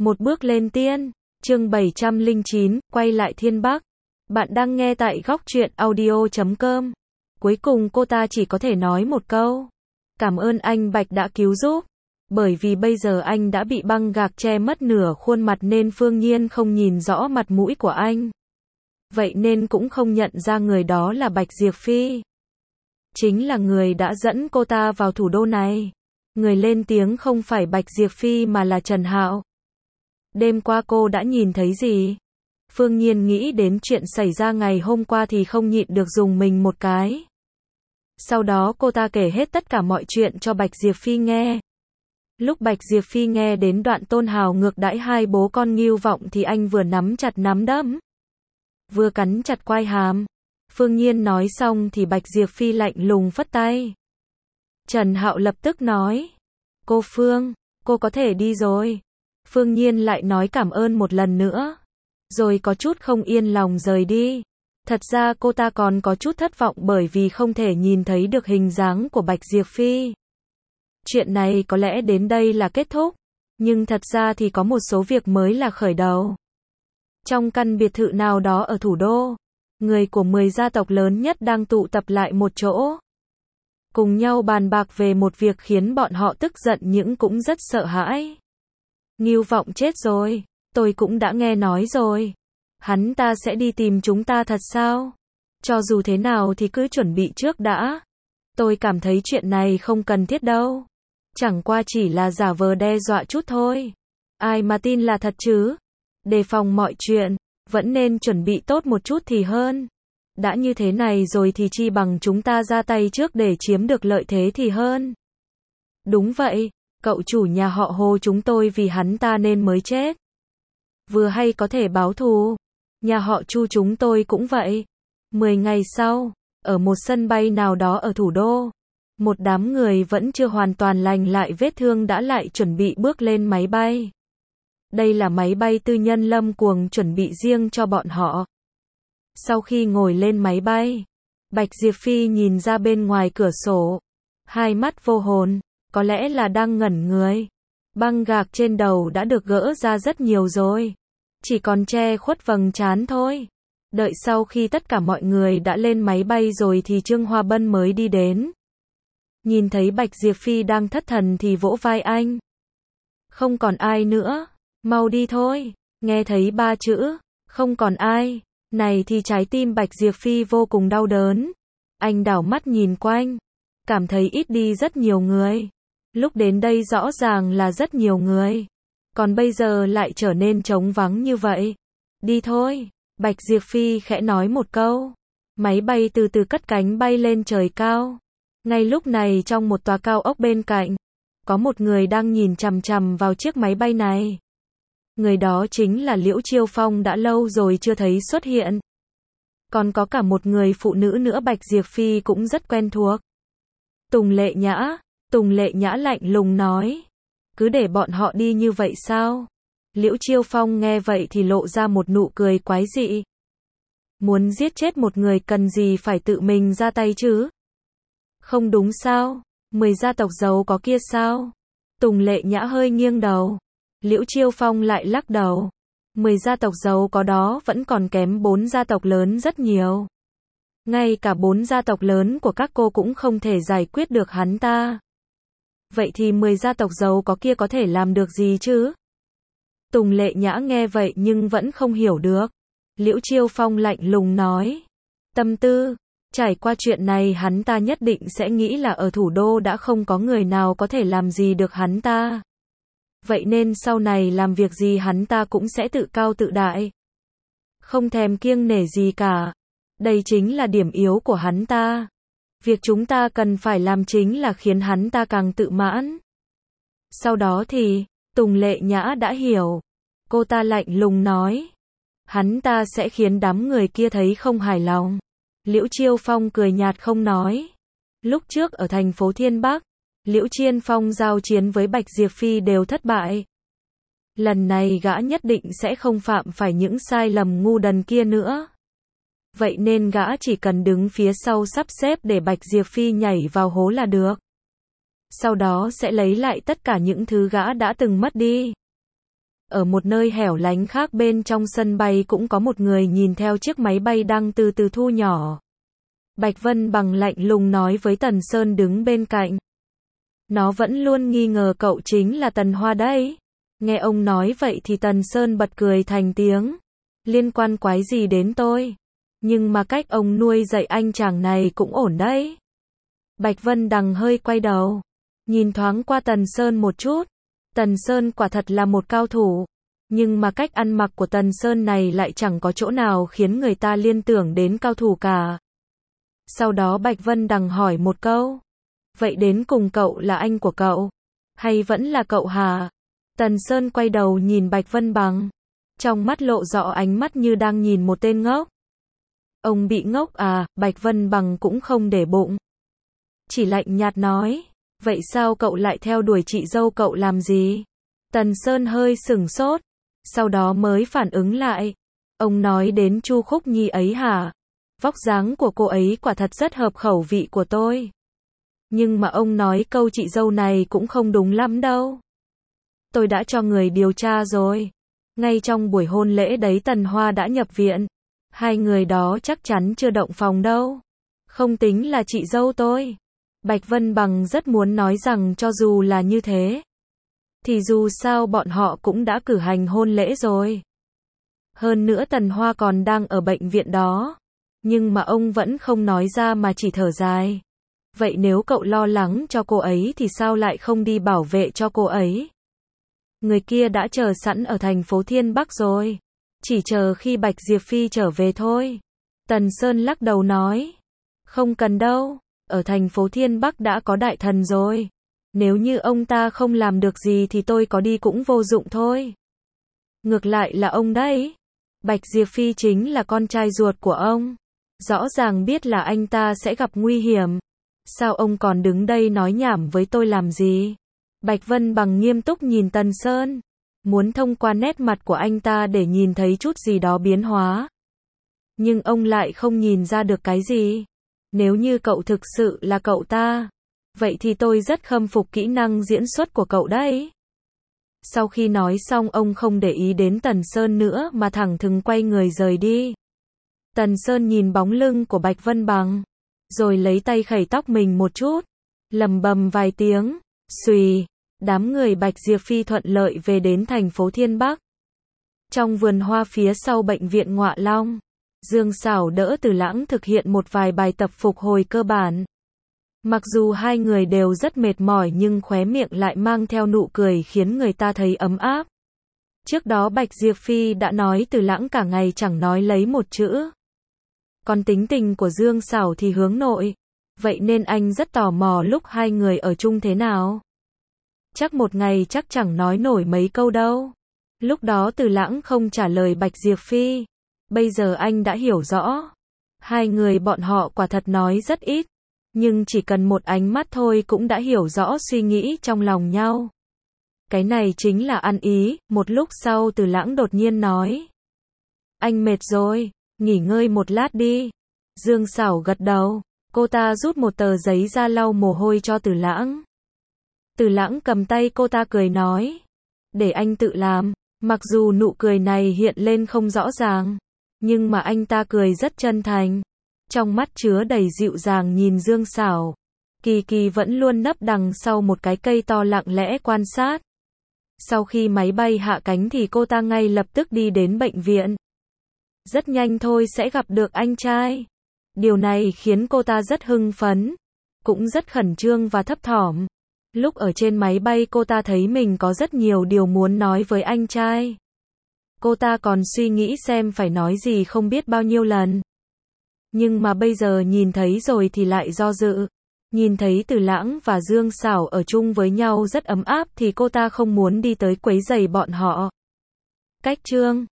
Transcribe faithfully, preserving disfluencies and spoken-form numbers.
Một bước lên tiên, chương bảy trăm lẻ chín, quay lại Thiên Bắc. Bạn đang nghe tại góc truyện audio chấm com. Cuối cùng cô ta chỉ có thể nói một câu. Cảm ơn anh Bạch đã cứu giúp. Bởi vì bây giờ anh đã bị băng gạc che mất nửa khuôn mặt nên Phương Nhiên không nhìn rõ mặt mũi của anh. Vậy nên cũng không nhận ra người đó là Bạch Diệp Phi. Chính là người đã dẫn cô ta vào thủ đô này. Người lên tiếng không phải Bạch Diệp Phi mà là Trần Hạo. Đêm qua cô đã nhìn thấy gì? Phương Nhiên nghĩ đến chuyện xảy ra ngày hôm qua thì không nhịn được dùng mình một cái. Sau đó cô ta kể hết tất cả mọi chuyện cho Bạch Diệp Phi nghe. Lúc Bạch Diệp Phi nghe đến đoạn Tôn Hào ngược đãi hai bố con Ngưu Vọng thì anh vừa nắm chặt nắm đấm, vừa cắn chặt quai hàm. Phương Nhiên nói xong thì Bạch Diệp Phi lạnh lùng phất tay. Trần Hạo lập tức nói, cô Phương, cô có thể đi rồi. Phương Nhiên lại nói cảm ơn một lần nữa, rồi có chút không yên lòng rời đi. Thật ra cô ta còn có chút thất vọng bởi vì không thể nhìn thấy được hình dáng của Bạch Diệp Phi. Chuyện này có lẽ đến đây là kết thúc, nhưng thật ra thì có một số việc mới là khởi đầu. Trong căn biệt thự nào đó ở thủ đô, người của mười gia tộc lớn nhất đang tụ tập lại một chỗ, cùng nhau bàn bạc về một việc khiến bọn họ tức giận nhưng cũng rất sợ hãi. Ngưu Vọng chết rồi, tôi cũng đã nghe nói rồi. Hắn ta sẽ đi tìm chúng ta thật sao? Cho dù thế nào thì cứ chuẩn bị trước đã. Tôi cảm thấy chuyện này không cần thiết đâu. Chẳng qua chỉ là giả vờ đe dọa chút thôi. Ai mà tin là thật chứ? Đề phòng mọi chuyện, vẫn nên chuẩn bị tốt một chút thì hơn. Đã như thế này rồi thì chi bằng chúng ta ra tay trước để chiếm được lợi thế thì hơn. Đúng vậy, cậu chủ nhà họ Hồ chúng tôi vì hắn ta nên mới chết. Vừa hay có thể báo thù. Nhà họ Chu chúng tôi cũng vậy. Mười ngày sau, ở một sân bay nào đó ở thủ đô, một đám người vẫn chưa hoàn toàn lành lại vết thương đã lại chuẩn bị bước lên máy bay. Đây là máy bay tư nhân Lâm Cuồng chuẩn bị riêng cho bọn họ. Sau khi ngồi lên máy bay, Bạch Diệp Phi nhìn ra bên ngoài cửa sổ, hai mắt vô hồn, có lẽ là đang ngẩn người. Băng gạc trên đầu đã được gỡ ra rất nhiều rồi, chỉ còn che khuất vầng trán thôi. Đợi sau khi tất cả mọi người đã lên máy bay rồi thì Trương Hoa Bân mới đi đến. Nhìn thấy Bạch Diệp Phi đang thất thần thì vỗ vai anh. Không còn ai nữa, mau đi thôi. Nghe thấy ba chữ, không còn ai, này thì trái tim Bạch Diệp Phi vô cùng đau đớn. Anh đảo mắt nhìn quanh, cảm thấy ít đi rất nhiều người. Lúc đến đây rõ ràng là rất nhiều người, còn bây giờ lại trở nên trống vắng như vậy. Đi thôi, Bạch Diệp Phi khẽ nói một câu. Máy bay từ từ cất cánh bay lên trời cao. Ngay lúc này trong một tòa cao ốc bên cạnh, có một người đang nhìn chằm chằm vào chiếc máy bay này. Người đó chính là Liễu Chiêu Phong đã lâu rồi chưa thấy xuất hiện. Còn có cả một người phụ nữ nữa Bạch Diệp Phi cũng rất quen thuộc. Tùng Lệ Nhã. Tùng Lệ Nhã lạnh lùng nói. Cứ để bọn họ đi như vậy sao? Liễu Chiêu Phong nghe vậy thì lộ ra một nụ cười quái dị. Muốn giết chết một người cần gì phải tự mình ra tay chứ? Không đúng sao? Mười gia tộc giàu có kia sao? Tùng Lệ Nhã hơi nghiêng đầu. Liễu Chiêu Phong lại lắc đầu. Mười gia tộc giàu có đó vẫn còn kém bốn gia tộc lớn rất nhiều. Ngay cả bốn gia tộc lớn của các cô cũng không thể giải quyết được hắn ta. Vậy thì mười gia tộc giàu có kia có thể làm được gì chứ? Tùng Lệ Nhã nghe vậy nhưng vẫn không hiểu được. Liễu Chiêu Phong lạnh lùng nói. Tâm tư, trải qua chuyện này hắn ta nhất định sẽ nghĩ là ở thủ đô đã không có người nào có thể làm gì được hắn ta. Vậy nên sau này làm việc gì hắn ta cũng sẽ tự cao tự đại. Không thèm kiêng nể gì cả. Đây chính là điểm yếu của hắn ta. Việc chúng ta cần phải làm chính là khiến hắn ta càng tự mãn. Sau đó thì, Tùng Lệ Nhã đã hiểu. Cô ta lạnh lùng nói. Hắn ta sẽ khiến đám người kia thấy không hài lòng. Liễu Chiêu Phong cười nhạt không nói. Lúc trước ở thành phố Thiên Bắc, Liễu Chiên Phong giao chiến với Bạch Diệp Phi đều thất bại. Lần này gã nhất định sẽ không phạm phải những sai lầm ngu đần kia nữa. Vậy nên gã chỉ cần đứng phía sau sắp xếp để Bạch Diệp Phi nhảy vào hố là được. Sau đó sẽ lấy lại tất cả những thứ gã đã từng mất đi. Ở một nơi hẻo lánh khác bên trong sân bay cũng có một người nhìn theo chiếc máy bay đang từ từ thu nhỏ. Bạch Vân Bằng lạnh lùng nói với Tần Sơn đứng bên cạnh. Nó vẫn luôn nghi ngờ cậu chính là Tần Hoa đấy. Nghe ông nói vậy thì Tần Sơn bật cười thành tiếng. Liên quan quái gì đến tôi? Nhưng mà cách ông nuôi dạy anh chàng này cũng ổn đấy. Bạch Vân Đằng hơi quay đầu, nhìn thoáng qua Tần Sơn một chút. Tần Sơn quả thật là một cao thủ, nhưng mà cách ăn mặc của Tần Sơn này lại chẳng có chỗ nào khiến người ta liên tưởng đến cao thủ cả. Sau đó Bạch Vân Đằng hỏi một câu. Vậy đến cùng cậu là anh của cậu? Hay vẫn là cậu hả? Tần Sơn quay đầu nhìn Bạch Vân Bằng. Trong mắt lộ rõ ánh mắt như đang nhìn một tên ngốc. Ông bị ngốc à? Bạch Vân Bằng cũng không để bụng. Chỉ lạnh nhạt nói. Vậy sao cậu lại theo đuổi chị dâu cậu làm gì? Tần Sơn hơi sửng sốt. Sau đó mới phản ứng lại. Ông nói đến Chu Khúc Nhi ấy hả? Vóc dáng của cô ấy quả thật rất hợp khẩu vị của tôi. Nhưng mà ông nói câu chị dâu này cũng không đúng lắm đâu. Tôi đã cho người điều tra rồi. Ngay trong buổi hôn lễ đấy Tần Hoa đã nhập viện. Hai người đó chắc chắn chưa động phòng đâu. Không tính là chị dâu tôi. Bạch Vân Bằng rất muốn nói rằng cho dù là như thế, thì dù sao bọn họ cũng đã cử hành hôn lễ rồi. Hơn nữa Tần Hoa còn đang ở bệnh viện đó. Nhưng mà ông vẫn không nói ra mà chỉ thở dài. Vậy nếu cậu lo lắng cho cô ấy thì sao lại không đi bảo vệ cho cô ấy? Người kia đã chờ sẵn ở thành phố Thiên Bắc rồi. Chỉ chờ khi Bạch Diệp Phi trở về thôi. Tần Sơn lắc đầu nói. Không cần đâu. Ở thành phố Thiên Bắc đã có đại thần rồi. Nếu như ông ta không làm được gì thì tôi có đi cũng vô dụng thôi. Ngược lại là ông đấy. Bạch Diệp Phi chính là con trai ruột của ông. Rõ ràng biết là anh ta sẽ gặp nguy hiểm. Sao ông còn đứng đây nói nhảm với tôi làm gì? Bạch Vân Bằng nghiêm túc nhìn Tần Sơn. Muốn thông qua nét mặt của anh ta để nhìn thấy chút gì đó biến hóa. Nhưng ông lại không nhìn ra được cái gì. Nếu như cậu thực sự là cậu ta, vậy thì tôi rất khâm phục kỹ năng diễn xuất của cậu đấy. Sau khi nói xong ông không để ý đến Tần Sơn nữa mà thẳng thừng quay người rời đi. Tần Sơn nhìn bóng lưng của Bạch Vân Bằng, rồi lấy tay khẩy tóc mình một chút, lầm bầm vài tiếng, xùy, đám người Bạch Diệp Phi thuận lợi về đến thành phố Thiên Bắc. Trong vườn hoa phía sau bệnh viện Ngọa Long, Dương Sảo đỡ Từ Lãng thực hiện một vài bài tập phục hồi cơ bản. Mặc dù hai người đều rất mệt mỏi nhưng khóe miệng lại mang theo nụ cười khiến người ta thấy ấm áp. Trước đó Bạch Diệp Phi đã nói Từ Lãng cả ngày chẳng nói lấy một chữ. Còn tính tình của Dương Sảo thì hướng nội. Vậy nên anh rất tò mò lúc hai người ở chung thế nào. Chắc một ngày chắc chẳng nói nổi mấy câu đâu. Lúc đó Từ Lãng không trả lời Bạch Diệp Phi. Bây giờ anh đã hiểu rõ. Hai người bọn họ quả thật nói rất ít. Nhưng chỉ cần một ánh mắt thôi cũng đã hiểu rõ suy nghĩ trong lòng nhau. Cái này chính là ăn ý. Một lúc sau Từ Lãng đột nhiên nói. Anh mệt rồi, nghỉ ngơi một lát đi. Dương Sảo gật đầu. Cô ta rút một tờ giấy ra lau mồ hôi cho Từ Lãng. Từ Lãng cầm tay cô ta cười nói. Để anh tự làm. Mặc dù nụ cười này hiện lên không rõ ràng. Nhưng mà anh ta cười rất chân thành. Trong mắt chứa đầy dịu dàng nhìn Dương Sảo. Kỳ Kỳ vẫn luôn nấp đằng sau một cái cây to lặng lẽ quan sát. Sau khi máy bay hạ cánh thì cô ta ngay lập tức đi đến bệnh viện. Rất nhanh thôi sẽ gặp được anh trai. Điều này khiến cô ta rất hưng phấn. Cũng rất khẩn trương và thấp thỏm. Lúc ở trên máy bay cô ta thấy mình có rất nhiều điều muốn nói với anh trai. Cô ta còn suy nghĩ xem phải nói gì không biết bao nhiêu lần. Nhưng mà bây giờ nhìn thấy rồi thì lại do dự. Nhìn thấy Từ Lãng và Dương Sảo ở chung với nhau rất ấm áp thì cô ta không muốn đi tới quấy rầy bọn họ. Cách chương